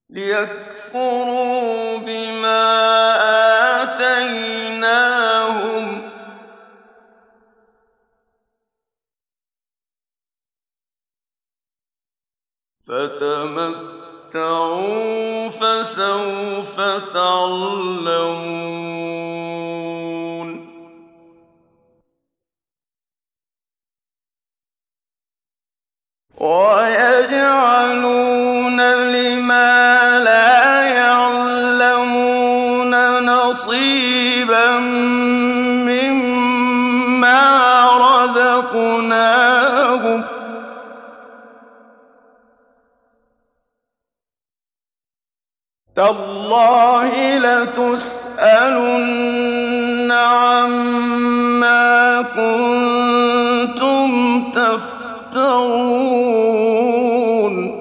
لِيَكْفُرُوا بِمَا آتَيْنَاهُمْ ۚ فَتَمَتَّعُوا فَسَوْفَ تَعْلَمُونَ وَيَجْعَلُونَ لِمَا لَا يَعْلَمُونَ نَصِيبًا مِّمَّا رَزَقْنَاهُمْ ۗ تَاللَّهِ لَتُسْأَلُنَّ عَمَّا كُنتُمْ تَفْتَرُونَ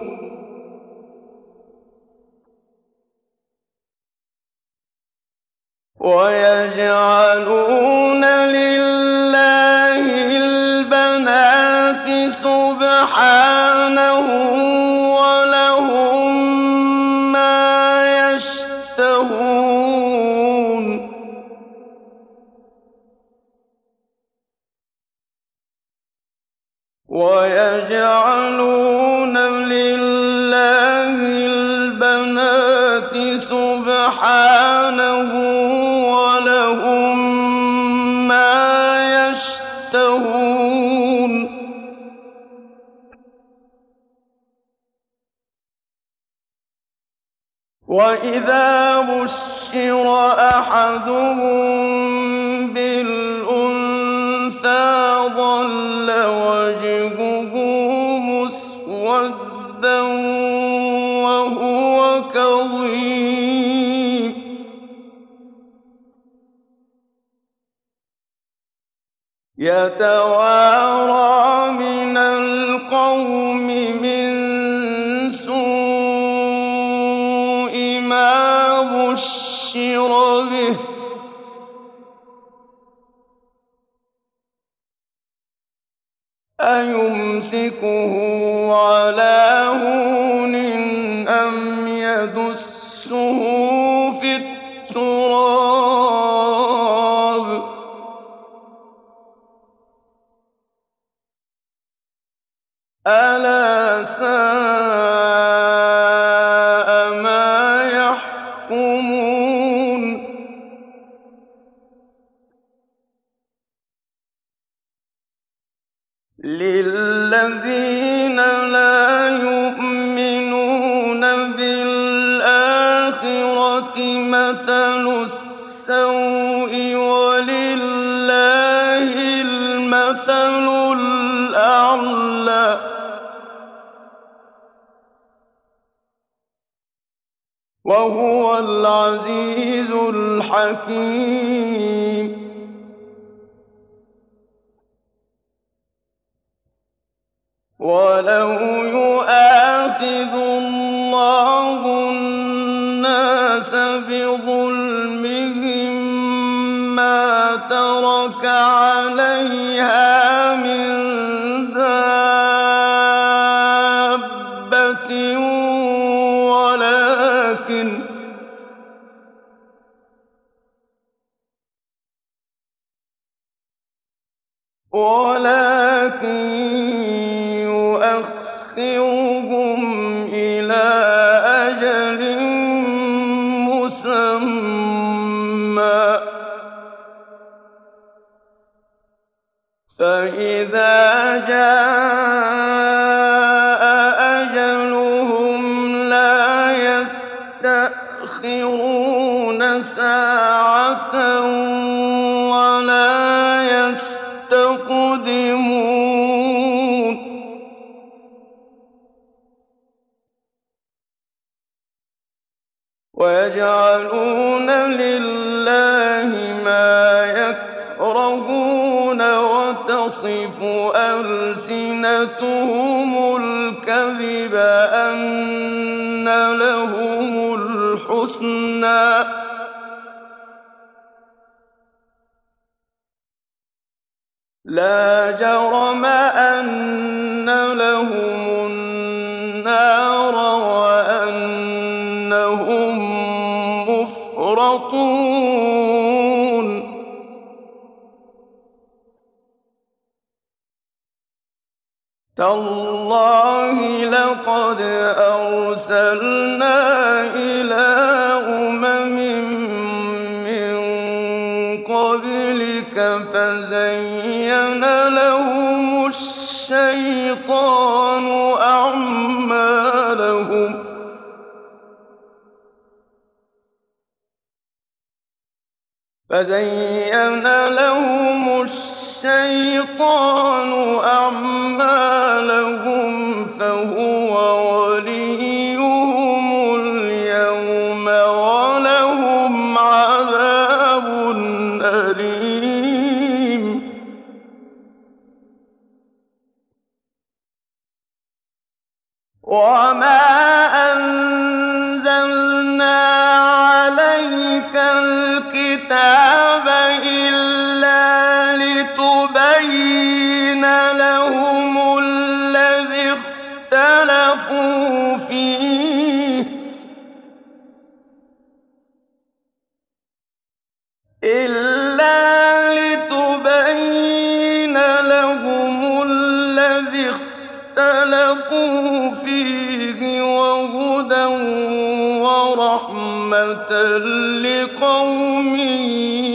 وَيَجْعَلُونَ لِلَّهِ الْبَنَاتِ سُبْحَانَهُ وَلَهُم مَّا يَشْتَهُونَ وَيَجْعَلُونَ لِلَّهِ الْبَنَاتِ سُبْحَانَهُ وَلَهُم مَّا يَشْتَهُونَ وَإِذَا بُشِّرَ أَحَدُهُم بِالْأُنثَىٰ ظَلَّ وَجْهُهُ مُسْوَدًّا وَهُوَ كَظِيمٌ يَتَوَارَىٰ مِنَ الْقَوْمِ مِن سُوءِ مَا بُشِّرَ بِهِ ۚ أَيُمْسِكُهُ عَلَىٰ هُونٍ أَمْ يَدُسُّهُ فِي التُّرَابِ ۗ أَلَا سَاءَ مَا يَحْكُمُونَ لِلَّذِينَ لَا يُؤْمِنُونَ بِالْآخِرَةِ مَثَلُ السَّوْءِ ۖ وَلِلَّهِ الْمَثَلُ الْأَعْلَىٰ ۚ وَهُوَ الْعَزِيزُ الْحَكِيمُ وَلَوْ يُؤَاخِذُ اللَّهُ النَّاسَ بِظُلْمِهِم مَّا تَرَكَ عَلَيْهَا مِن دَابَّةٍ وَلَٰكِن يُؤَخِّرُهُمْ إِلَىٰ أَجَلٍ مُّسَمًّى ۖ فَإِذَا جَاءَ أَجَلُهُمْ لَا يَسْتَأْخِرُونَ سَاعَةً وَلَا يَسْتَقْدِمُونَ وَيَجْعَلُونَ لِلَّهِ مَا يَكْرَهُونَ وَتَصِفُ أَلْسِنَتُهُمُ الْكَذِبَ أَنَّ لَهُمُ الْحُسْنَىٰ ۖ لَا جَرَمَ أَنَّ لَهُمُ النَّارَ وَأَنَّهُم يسخطون تالله لقد أرسلنا إلى أمم من قبلك فزين لهم الشيطان أعمالهم فهو وليهم اليوم ولهم عذاب أليم وما أنزلنا عليك الكتاب إلا لتبين لهم الذي اختلفوا فيه وهدى ورحمة لقوم